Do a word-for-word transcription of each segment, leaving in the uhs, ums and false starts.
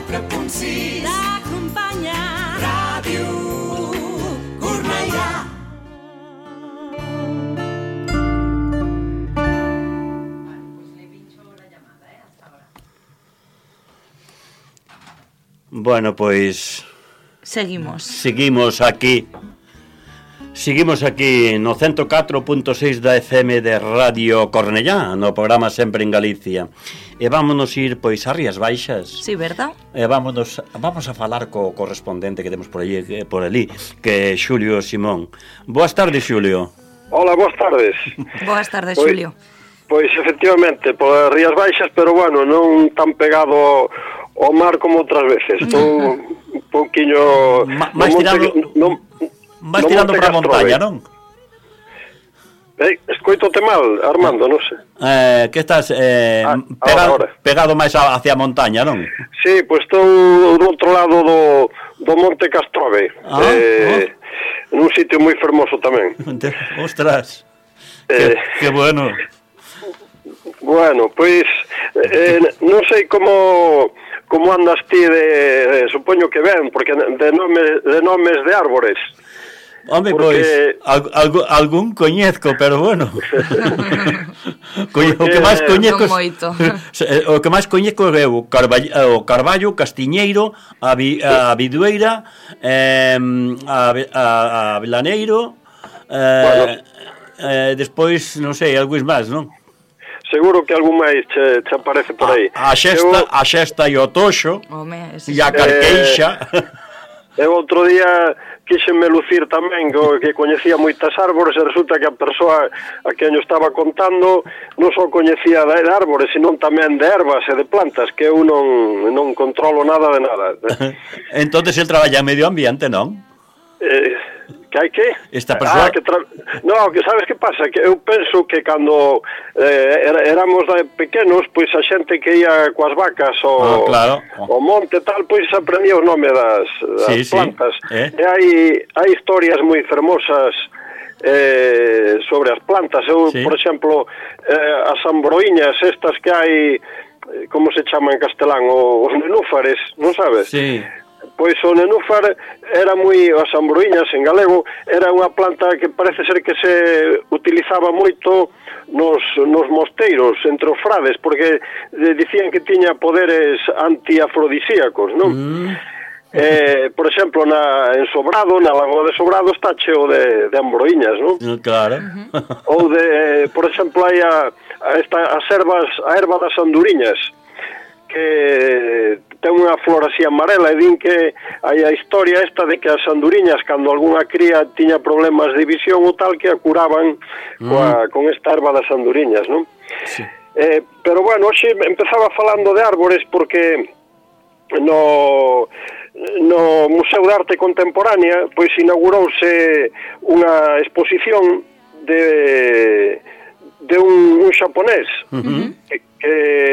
quatre punt sis l'acompanya Ràdio Cornellà. Bueno, pois seguimos. Seguimos aquí. Seguimos aquí no ciento catro punto seis da F M de Radio Cornellá, no programa Sempre en Galicia. E vámonos ir pois a Rías Baixas. Sí, verdad? E vámonos, vamos a falar co correspondente que temos por allí, por ali, que é Xulio Simón. Boas tardes, Xulio. Hola, boas tardes. Boas tardes, pois, Xulio. Pois efectivamente, por Rías Baixas, pero bueno, non tan pegado ao mar como outras veces. Estou un pouquiño Ma, máis tirando non Vas no tirando para a montaña, non? Eh, escoitote mal, Armando, non sei. Eh, que estás eh, ah, pegado, ahora, ahora. pegado máis hacia a montaña, non? Sí, pois estou do outro lado do, do Monte Castrove, ah, eh, oh. nun sitio moi fermoso tamén. Ostras, eh, que, que bueno. Bueno, pois eh, non sei como como andas ti de, eh, supoño que ben, porque de nomes de nomes de árbores. Home, porque... pois, alg algún coñezco, pero bueno. Porque... o que máis coñezco... o que máis coñezco é o Carballo, o Carballo, Castiñeiro, a, Vi, a Bidueira, eh, a, a, a Vilaneiro, eh, bueno. eh, despois, non sei, algúns máis, non? Seguro que algún máis che, che aparece por aí. A, a xesta, Eu... a xesta e o toxo, Home, e a carqueixa. E outro día quixenme lucir tamén que, que coñecía moitas árbores e resulta que a persoa a quen eu estaba contando non só coñecía de árbores, senón tamén de ervas e de plantas, que eu non, non controlo nada de nada. Entonces el traballa en medio ambiente, non? Eh, que hai que? Esta persoa... Ah, que tra... No, que sabes que pasa? Que eu penso que cando eh, éramos pequenos, pois a xente que ia coas vacas o, ah, claro. o monte tal, pois aprendía o nome das, das sí, plantas. Sí. Eh? E hai, hai historias moi fermosas eh, sobre as plantas. Eu, sí. por exemplo, eh, as ambroiñas, estas que hai, como se chama en castelán, os nenúfares, non sabes? Sí. Pois o nenúfar era moi, as ambroiñas en galego, era unha planta que parece ser que se utilizaba moito nos, nos mosteiros, entre os frades, porque dicían que tiña poderes antiafrodisíacos, non? Mm. Eh, por exemplo, na, en Sobrado, na Lagoa de Sobrado, está cheo de, de ambroiñas, non? Claro. Ou de, por exemplo, hai a, a esta, as ervas, a erva das anduriñas, que ten unha flor así amarela, e din que hai a historia esta de que as anduriñas, cando algunha cría tiña problemas de visión ou tal, que a curaban mm. coa, con esta erva das anduriñas, non? Sí. Eh, pero bueno, hoxe empezaba falando de árbores porque no, no Museo de Arte Contemporánea pois inaugurouse unha exposición de de un, un xaponés uh-huh. que, que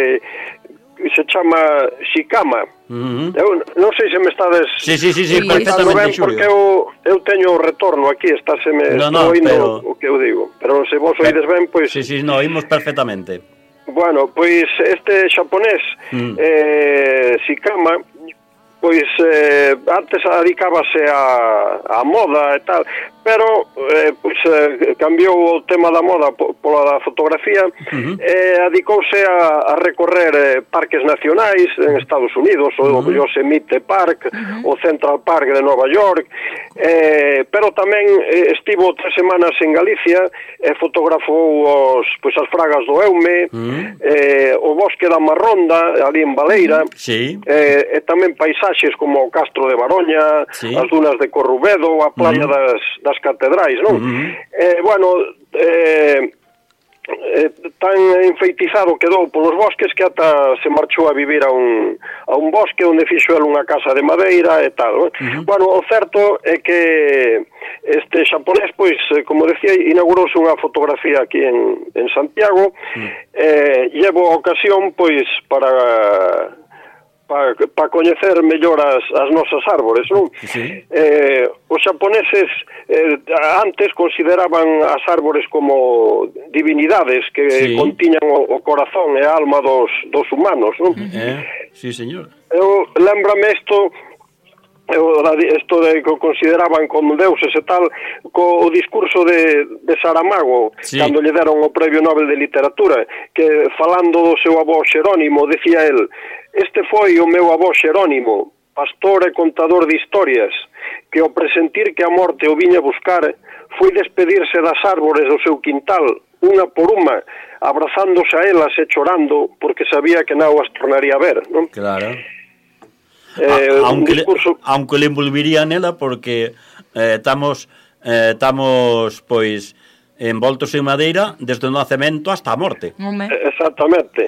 se chama Shikama. Uh-huh. Eu non sei se me estades sí, sí, sí, sí, sí, perfectamente, ben, porque eu, eu teño o retorno aquí, estáseme no, no, oindo pero... o que eu digo, pero se vos oídes ben, pois... Sí, sí, no, oímos perfectamente. Bueno, pois este xaponés mm. eh, Shikama, pois eh, antes dedicábase a, a moda e tal, pero eh, pois, eh, cambiou o tema da moda pola da fotografía uh-huh. e eh, dedicouse a, a recorrer eh, parques nacionais en Estados Unidos, uh-huh. o Yosemite Park, uh-huh. o Central Park de Nova York, eh, pero tamén eh, estivo tres semanas en Galicia e fotografou os, pois, as fragas do Eume, uh-huh. eh, o bosque da Marronda, ali en Baleira, uh-huh. sí. eh, e tamén paisaxes como o Castro de Baroña, sí. as dunas de Corrubedo, a playa uh-huh. das, das catedrais, non? Uh-huh. Eh, bueno, eh, eh, tan enfeitizado quedou polos bosques que ata se marchou a vivir a un, a un bosque onde fixo el unha casa de madeira e tal, non? Uh-huh. Bueno, o certo é que este xaponés, pois, como decía, inaugurouse unha fotografía aquí en, en Santiago, uh-huh. eh, llevo a ocasión, pois, para... para pa coñecer mellor as, as nosas árbores, non? Sí. Eh, os xaponeses eh, antes consideraban as árbores como divinidades que sí. contiñan o, o corazón e a alma dos, dos humanos, non? Eh, sí, señor. Eu lembrame isto, isto de que consideraban como deuses e tal, co o discurso de, de Saramago, sí, cando lle deron o Premio Nobel de Literatura, que falando do seu avó Xerónimo, decía el: este foi o meu avó Xerónimo, pastor e contador de historias, que ao presentir que a morte o viña buscar, foi despedirse das árbores do seu quintal, unha por unha, abrazándose a elas e chorando, porque sabía que non as tornaría a ver, non? Claro. Eh, a, aunque, discurso... le, aunque le envolvería nela, porque eh, estamos, eh, estamos, pois, envoltos en madeira desde o nacemento hasta a morte. Exactamente.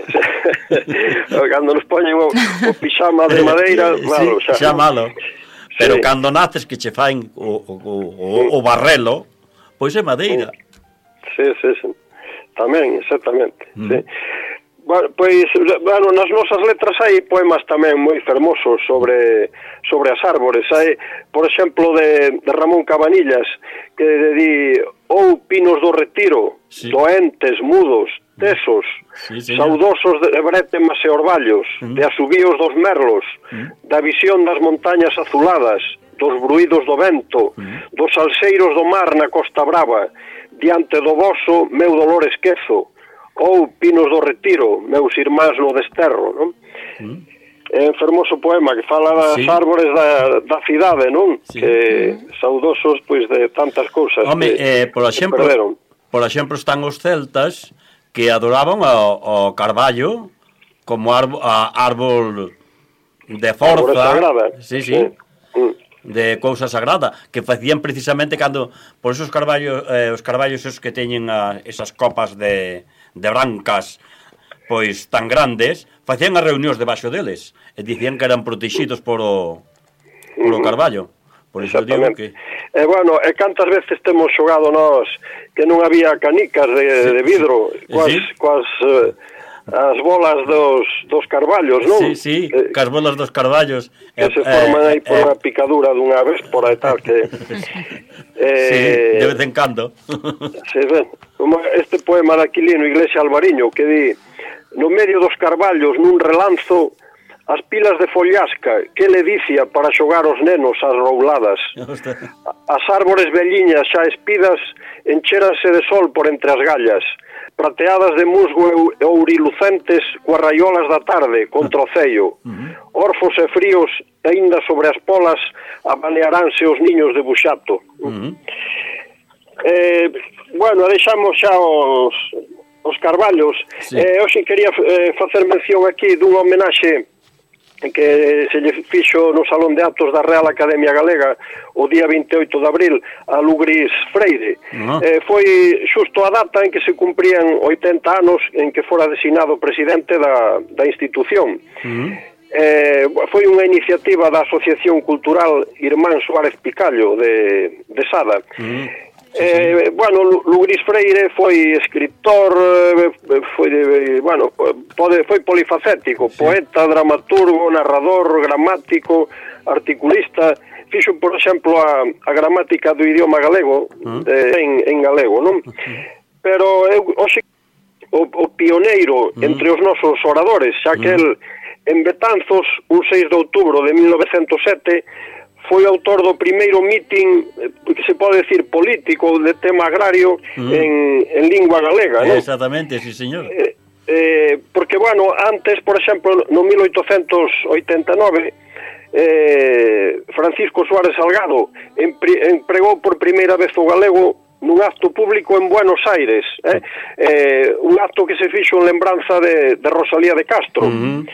Cando nos poñen o, o pixama de madeira, malo, sí, xa, xa malo. Pero sí, cando naces que che fain o, o, o, o barrelo, pois é madeira. Sí, sí, sí. Tamén, exactamente. Mm. Sí. Bueno, pois, bueno, nas nosas letras hai poemas tamén moi fermosos sobre sobre as árbores. Hai, por exemplo, de, de Ramón Cabanillas, que di: ou pinos do retiro, sí, doentes, mudos, tesos, sí, saudosos de brétemas e orballos, mm, de asubíos dos merlos, mm, da visión das montañas azuladas, dos bruídos do vento, mm, dos salseiros do mar na Costa Brava, diante do voso meu dolor esquezo, ou pinos do retiro, meus irmáns no desterro, non? Mm. É un fermoso poema que fala das, sí, árbores da, da cidade, non? Sí. Que saudosos, pois, de tantas cousas. Home, que, eh, por exemplo, por exemplo, están os celtas que adoraban ao, ao carballo como árbol, árbol de forza. Sí, sí. Sí. Mm. De cousa sagrada, que facían precisamente cando, por esos carballos, eh, os carballos esos que teñen a, esas copas de, de brancas, pois tan grandes, facían as reunións debaixo deles, e dicían que eran protegidos por o, por o carballo. Por iso digo que... E eh, bueno, e cantas veces temos xogado nós que non había canicas de, sí, de vidro, coas... Sí. coas eh, as bolas dos, dos carballos, non? Sí, sí, eh, as bolas dos carballos que eh, se forman aí por eh, unha picadura dunha véspora e tal que eh, sí, de vez en cando. Sí, ben, como este poema de Aquilino Iglesia Alvariño que di: no medio dos carballos nun relanzo as pilas de follasca, que ledicia para xogar os nenos ás rouladas. As árbores velliñas xa espidas encheranse de sol por entre as gallas, prateadas de musgo e ourilucentes coas raiolas da tarde contra o ceio. Orfos e fríos, aínda sobre as polas abanearánse os niños de buxato. Uh-huh. eh, bueno, deixamos xa os, os carballos. Sí. Eh, hoxe quería eh, facer mención aquí dunha homenaxe que se lle fixo no Salón de Actos da Real Academia Galega o día vinte e oito de abril a Lugrís Freire. Uh-huh. eh, foi xusto a data en que se cumprían oitenta anos en que fora designado presidente da, da institución. Uh-huh. eh, foi unha iniciativa da Asociación Cultural Irmán Suárez Picallo de, de Sada. Uh-huh. Sí, eh, sí. Bueno, Lugrís Freire foi escritor, foi, bueno, pode, foi polifacético, sí, poeta, dramaturgo, narrador, gramático, articulista. Fixo, por exemplo, a, a gramática do idioma galego, uh-huh, de, en, en galego, non? Uh-huh. Pero eu, hoxe, o, o pioneiro, uh-huh, entre os nosos oradores, xa que uh-huh, el, en Betanzos, un seis de outubro de mil novecentos sete, foi autor do primeiro mitin, que se pode decir político, de tema agrario, uh-huh, en, en lingua galega, non? Exactamente, sí, señor. Eh, eh, porque, bueno, antes, por exemplo, no mil oitocentos oitenta e nove, eh, Francisco Suárez Salgado empre, empregou por primeira vez o galego nun acto público en Buenos Aires, eh? Eh, un acto que se fixo en lembranza de, de Rosalía de Castro. Uh-huh.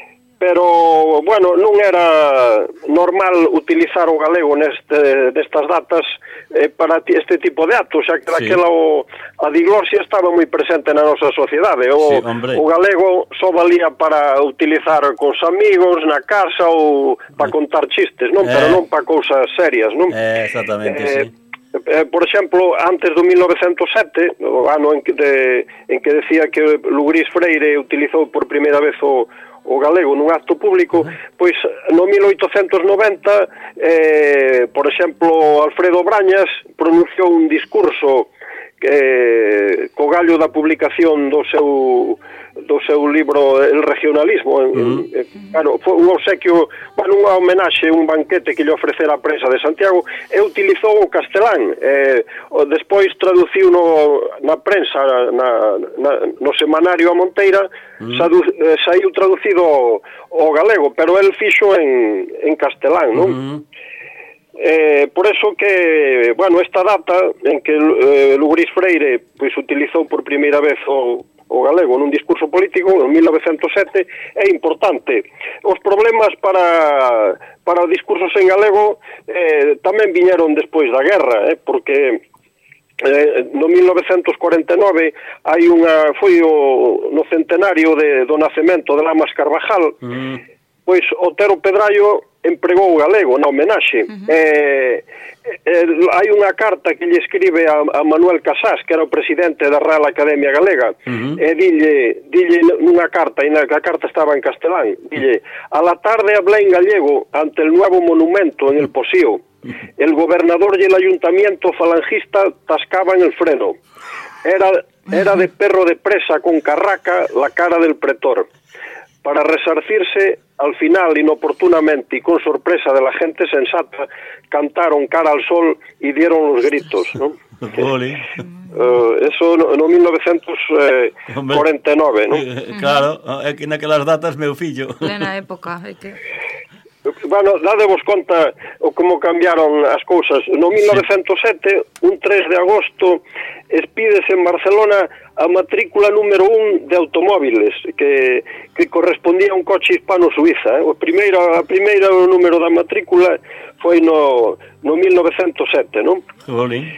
Pero, bueno, non era normal utilizar o galego neste, nestas datas eh, para este tipo de actos, xa que daquela, sí, o, a diglosia estaba moi presente na nosa sociedade. O, sí, o galego só valía para utilizar cos amigos na casa ou para contar chistes, non? Eh, pero non para cousas serias, non? Eh, exactamente, eh, sí. Eh, por exemplo, antes do mil novecentos sete, o ano en que, de, en que decía que Lugrís Freire utilizou por primeira vez o o galego nun acto público, pois no mil oitocentos noventa, eh, por exemplo, Alfredo Brañas pronunciou un discurso eh, co gallo da publicación do seu do seu libro El regionalismo. Uh-huh. eh, claro, foi un obsequio, bueno, unha homenaxe, un banquete que lle ofrecera a prensa de Santiago, e utilizou o castelán. Eh, despois traduciu no, na prensa, na, na, no semanario A Monteira, uh-huh. sadu, eh, saiu traducido ao, ao galego, pero el fixo en, en castelán, non? Uh-huh. Eh, por eso que, bueno, esta data en que eh, Lugrís Freire pois utilizou por primeira vez o o galego nun discurso político en mil novecentos sete é importante. Os problemas para para os discursos en galego eh, tamén viñeron despois da guerra, eh, porque eh, no mil novecentos cuarenta e nove hai unha foi o no centenario de, do nacemento de Lamas Carvajal, mm. pois Otero Pedrallo empregou o galego na homenaxe. Uh-huh. eh, eh, hai unha carta que lle escribe a, a Manuel Casás, que era o presidente da Real Academia Galega, uh-huh. e dille, dille nunha carta, e na, a carta estaba en castelán, dille: a la tarde hablé en gallego ante el nuevo monumento en el Posío. El gobernador y el ayuntamiento falangista tascaban el freno. Era, era de perro de presa con carraca la cara del pretor. Para resarcirse, al final, inoportunamente y con sorpresa de la gente sensata, cantaron cara al sol y dieron los gritos, ¿no? uh, eso no, no mil novecientos cuarenta e nove, ¿no? Claro, é que naquelas datas meu fillo. Plena época, é que... Bueno, dadevos conta o como cambiaron as cousas. No mil novecientos sete, un tres de agosto, expídese en Barcelona a matrícula número un de automóviles, que, que correspondía a un coche hispano-suiza. Eh? O primeiro, a primeira número da matrícula foi no, no mil novecientos sete, non? Jolín.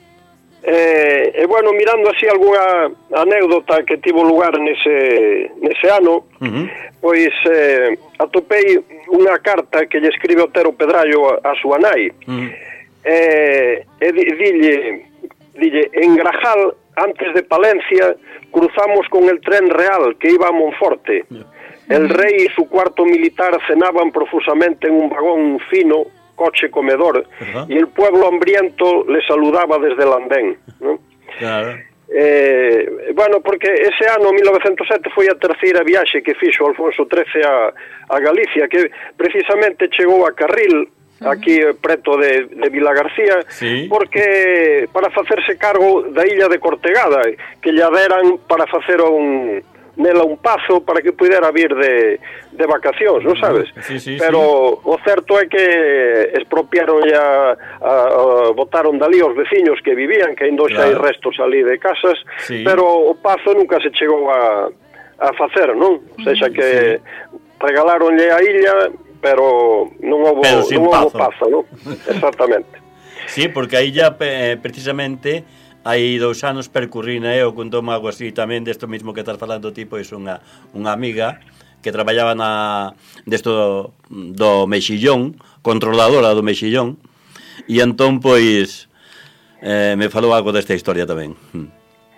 Eh, e, bueno, mirando así algunha anécdota que tivo lugar nese, nese ano, uh-huh. pois eh, atopei unha carta que lle escribe Otero Pedrallo a, a súa nai. Uh-huh. eh, e di, dille, dille, en Grajal, antes de Palencia, cruzamos con el tren real que iba a Monforte. Uh-huh. El rey y su cuarto militar cenaban profusamente en un vagón fino, coche comedor, uh-huh. y el pueblo hambriento le saludaba desde el andén, ¿no? Claro. Eh, bueno, porque ese ano, mil novecientos sete, foi a terceira viaxe que fixo Alfonso trece a, a Galicia, que precisamente chegou a Carril, aquí preto de, de Vilagarcía, sí. porque para facerse cargo da illa de Cortegada, que lle deran para facer un... nela un pazo para que pudera vir de, de vacacións, non sabes? Sí, sí, pero sí. O certo é que expropiaron ya, a, a, botaron dali os veciños que vivían, que ainda xa hai restos ali de casas, sí. pero o pazo nunca se chegou a, a facer, non? O sexa que sí. regalaronlle a illa, pero non houbo, non houbo pazo, non? Exactamente. Sí, porque a illa eh, precisamente... hai dous anos percurrina eu contou-me algo así tamén desto mismo que estás falando ti, pois unha, unha amiga que traballaba na desto do mexillón, controladora do mexillón, e entón pois eh, me falou algo desta historia tamén. Mm.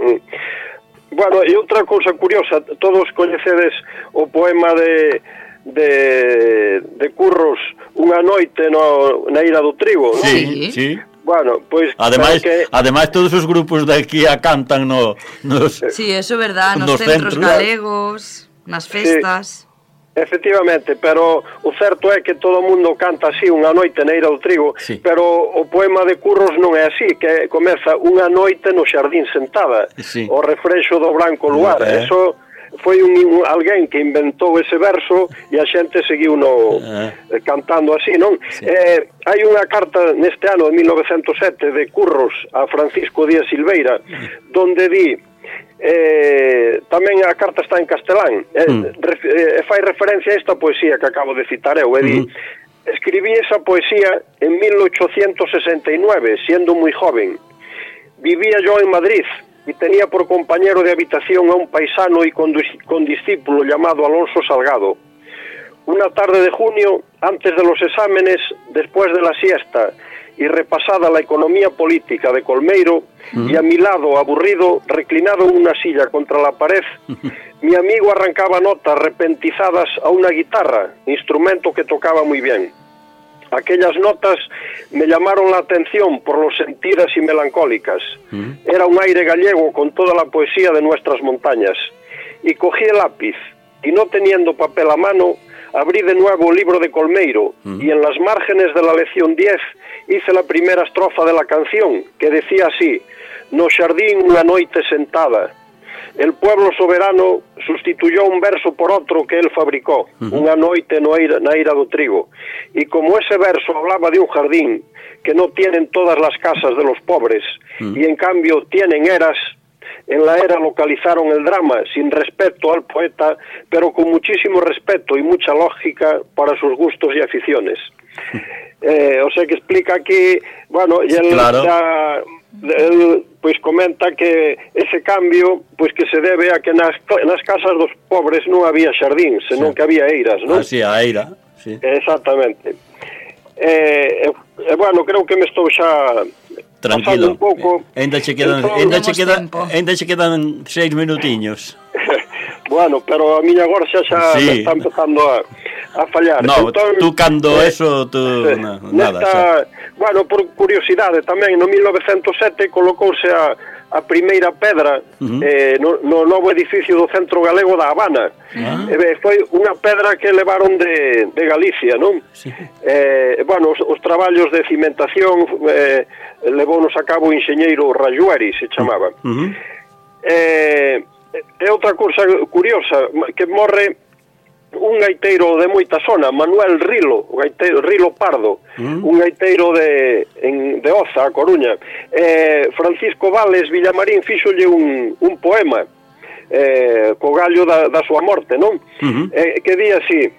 Bueno, e outra cousa curiosa, todos coñecedes o poema de de, de Curros, Unha noite no, na ira do trigo, non? Sí, sí. Bueno, pois ademais, que... ademais todos os grupos de aquí a cantan no, nos sí, eso é verdad, nos, nos centros, centros galegos, nas festas. Sí, efectivamente, pero o certo é que todo o mundo canta así, Unha noite na ira do trigo, sí. pero o poema de Curros non é así, que comeza Unha noite no xardín sentada, sí. o refrexo do branco luar. Eh. Eso foi un, un alguén que inventou ese verso e a xente seguiu no uh-huh. eh, cantando así, non? Sí. Eh, hai unha carta neste ano de mil novecientos sete de Curros a Francisco Díaz Silveira, uh-huh. donde di eh, tamén a carta está en castelán, e eh, uh-huh. ref, eh, fai referencia a esta poesía que acabo de citar eu, e di uh-huh. escribí esa poesía en mil ochocientos sesenta y nueve, siendo muy joven. Vivía yo en Madrid y tenía por compañero de habitación a un paisano y condiscípulo llamado Alonso Salgado. Una tarde de junio, antes de los exámenes, después de la siesta y repasada la economía política de Colmeiro, uh-huh. y a mi lado, aburrido, reclinado en una silla contra la pared, uh-huh. mi amigo arrancaba notas repentizadas a una guitarra, instrumento que tocaba muy bien. aquellas notas me llamaron la atención por lo sentidas y melancólicas. Mm. Era un aire gallego con toda la poesía de nuestras montañas. Y cogí el lápiz, y no teniendo papel a mano, abrí de nuevo el libro de Colmeiro, mm. y en las márgenes de la lección diez hice la primera estrofa de la canción, que decía así: no xardín unha noite sentada. El pueblo soberano sustituyó un verso por otro que él fabricó, uh-huh. Unha noite no eira, na eira do trigo. Y como ese verso hablaba de un jardín que no tienen todas las casas de los pobres, uh-huh. y en cambio tienen eras, en la era localizaron el drama sin respeto al poeta, pero con muchísimo respeto y mucha lógica para sus gustos y aficiones. Eh, o sea que explica aquí, bueno, y él claro. ya... Él, pues comenta que ese cambio pues que se debe a que nas, nas casas dos pobres non había xardín, senón sí. que había eiras, non? Ah, sí, a eira, sí. Exactamente. Eh, eh, bueno, creo que me estou xa tranquilo. Un pouco. Ainda che quedan, ainda che quedan, ainda che quedan seis minutiños. Bueno, pero a miña gorxa xa sí. está empezando a a fallar. No, entón, tú cando eh, eso, tú eh, na, nada. Nesta, bueno, por curiosidade tamén, no mil novecentos sete colocouse a, a primeira pedra uh-huh. eh, no, no novo edificio do Centro Galego da Habana. Uh-huh. Eh, foi unha pedra que levaron de, de Galicia, non? Sí. Eh, bueno, os, os traballos de cimentación eh, levounos a cabo o enxeñeiro Rayueri, se chamaba. Uh-huh. Eh, é outra cousa curiosa, que morre un gaiteiro de moita zona, Manuel Rilo, o gaiteiro Rilo Pardo, mm. un gaiteiro de, en, de Oza, a Coruña. Eh, Francisco Vales Villamarín fíxolle un, un poema eh, co gallo da, da súa morte, non? Mm-hmm. Eh, que di así: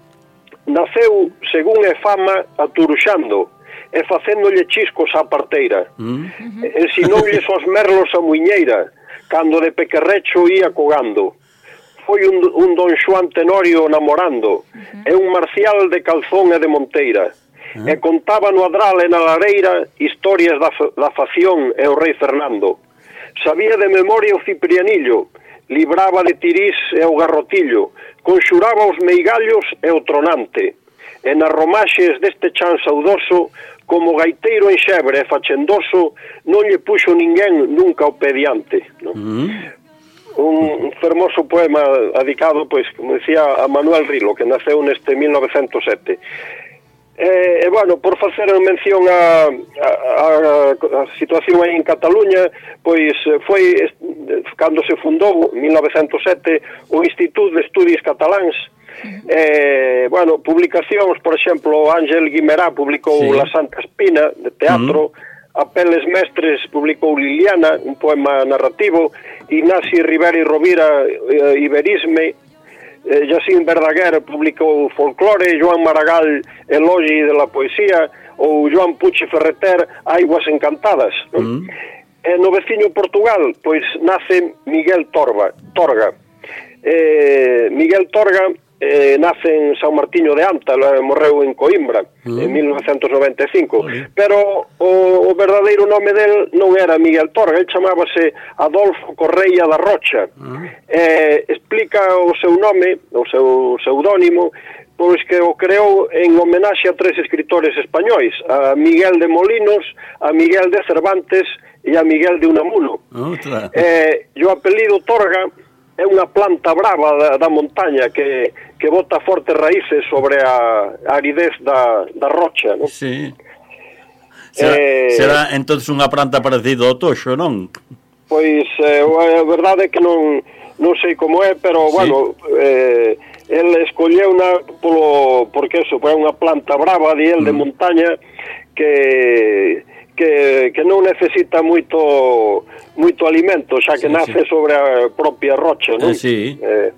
naceu, según é fama, aturuxando e facéndolle chiscos á parteira. Mm-hmm. Ensinoulle os merlos a muiñeira, cando de pequerrecho ia cogando. Foi un, un don Xoán Tenorio namorando, uh-huh. e un marcial de Calzón e de Monteira, uh-huh. e contaba no adral e na lareira historias da, da facción e o rei Fernando. Sabía de memoria o Ciprianillo, libraba de Tirís e o Garrotillo, conxuraba os meigallos e o tronante, e nas romaxes deste chan saudoso, como gaiteiro en xebre e fachendoso, non lle puxo ninguén nunca o pediante, non? Uh-huh. Un fermoso poema dedicado, pois, como decía, a Manuel Rilo, que naceu neste mil novecentos sete. E, e bueno, por facer mención a, a, a situación aí en Cataluña, pois foi cando se fundou, en mil novecentos sete, o Instituto de Estudios Cataláns. Eh, bueno, publicacións, por exemplo, Ángel Guimerá publicou sí. La Santa Espina, de teatro, uh-huh. Apeles Mestres publicou Liliana, un poema narrativo, Ignasi Rivera y Rovira, eh, Iberisme, eh, Jacín Verdaguer publicou Folclore, Joan Maragall, Elogi de la Poesía, ou Joan Puig Ferreter, Aiguas Encantadas. ¿No? Mm. E no veciño Portugal, pois nace Miguel Torba, Torga. Eh, Miguel Torga eh, nace en San Martiño de Anta, morreu en Coimbra, mm. en mil novecentos noventa e cinco, mm. pero o, o verdadeiro nome del non era Miguel Torga, el chamábase Adolfo Correia da Rocha. Mm. Eh, explica o seu nome, o seu pseudónimo, pois que o creou en homenaxe a tres escritores españois, a Miguel de Molinos, a Miguel de Cervantes e a Miguel de Unamuno. Outra. Eh, e o apelido Torga é unha planta brava da, da montaña que, que bota fortes raíces sobre a, a aridez da, da rocha, non? Sí. Será, eh, será entonces unha planta parecida ao toxo, non? Pois, eh, a verdade é que non, non sei como é, pero, sí. bueno, eh, el escolleu na, polo, porque eso, é unha planta brava de el, mm. de montaña, que... que, que non necesita moito moito alimento, xa que sí, nace sí. sobre a propia rocha, non? Eh, sí. Eh,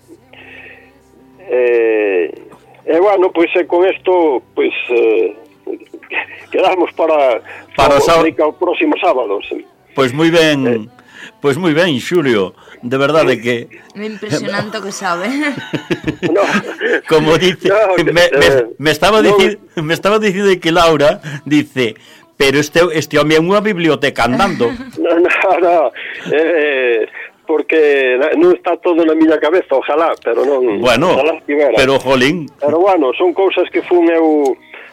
eh, e bueno, pois pues, con isto, pois pues, eh, quedamos para para, para o próximo sábado. Sí. Pois pues moi ben, eh, pois pues moi ben, Xulio, de verdade que me impresionante que sabe. No, como dice, no, me, me, me estaba no, dicindo, me estaba dicindo que Laura dice, pero este, este home é unha biblioteca andando. No, no, no, eh, porque non está todo na miña cabeza, ojalá, pero non. Bueno, pero jolín. Pero bueno, son cousas que fun eu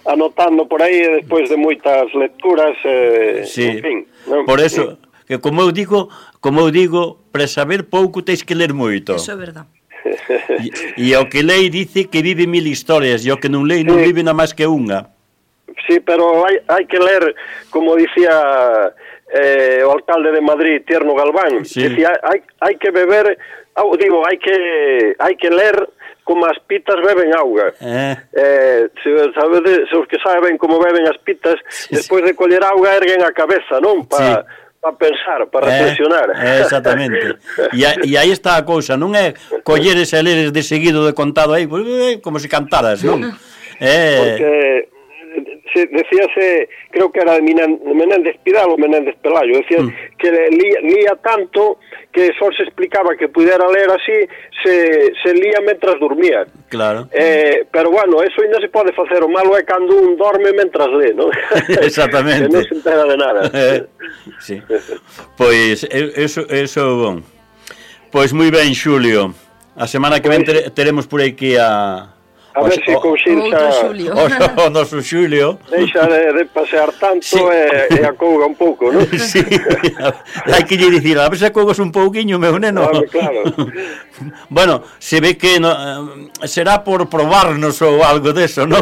anotando por aí despois de moitas lecturas, eh, sí. en fin. Non? Por eso, que como eu digo, como eu digo, para saber pouco tens que ler moito. Eso é verdad. E, e o que lei dice que vive mil historias, e o que non lei non sí. vive nada máis que unha. Sí, pero hai, hai que ler, como dicía eh, o alcalde de Madrid, Tierno Galván, sí. Decía, hai, hai que beber, digo, hai que hai que ler como as pitas beben auga. Eh. Eh, se, sabe, se os que saben como beben as pitas, sí, despois de coller auga erguen a cabeza, non? Para sí. pa pensar, para eh, reflexionar. Eh, exactamente. E, a, e aí está a cousa, non é colleres e leres de seguido de contado aí, como se cantaras, non? Eh... Porque se, decíase, creo que era de Menéndez Pidal ou Menéndez Pelayo, decía mm. que lía, lía tanto que só se explicaba que pudera ler así, se, se lía mentras dormía. Claro. Eh, pero bueno, eso ainda se pode facer, o malo é cando un dorme mentras lê, non? Exactamente. Que non se entera de nada. Eh, sí. Pois, eso, eso é bon. Pois moi ben, Xulio. A semana que ven ter, teremos por aquí a... A ver se conxinxa o noso Xulio deixa de, de pasear tanto sí. e, e acouga un pouco, non? Sí, hai que lle dicir, a ver se acougas un pouquiño, meu neno. Ah, claro. Bueno, se ve que no, será por probarnos ou algo deso, non?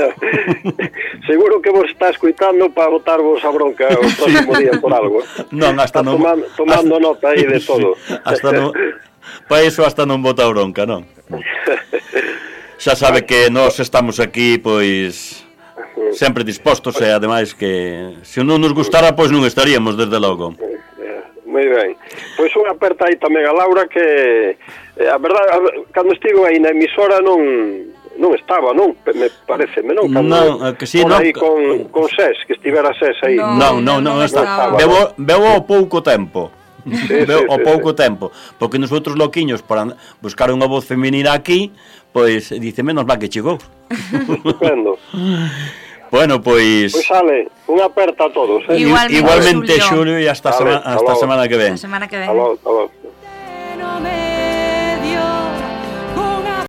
Seguro que vos está escuitando para botarvos a bronca o próximo sí. día por algo. Non, hasta está non... tomando, tomando hasta, nota aí de todo. Sí, hasta non... Para iso hasta non bota a bronca, non? Xa sabe que nós estamos aquí, pois, sempre dispostos e, ademais, que se non nos gustara, pois non estaríamos, desde logo. Moi ben. Pois unha aperta aí tamén a Laura que, a verdade, cando estivo aí na emisora non non estaba, non? Me parece, non? Cando non, que si, non. Aí con, con SES, que estivera SES aí. Non, non, non, non estaba. Veo, veo ao pouco tempo. Sí, veo ao sí, pouco sí. tempo. Porque nosotros loquiños, para buscar unha voz feminina aquí, pois, dice, menos va que chegou. Estupendo. Bueno, pois... Pois sale, unha aperta a todos. Eh? Igualmente, Igualmente, Xulio, e hasta, vale, semana, hasta a semana que ven. Hasta a semana que ven. Aló, aló.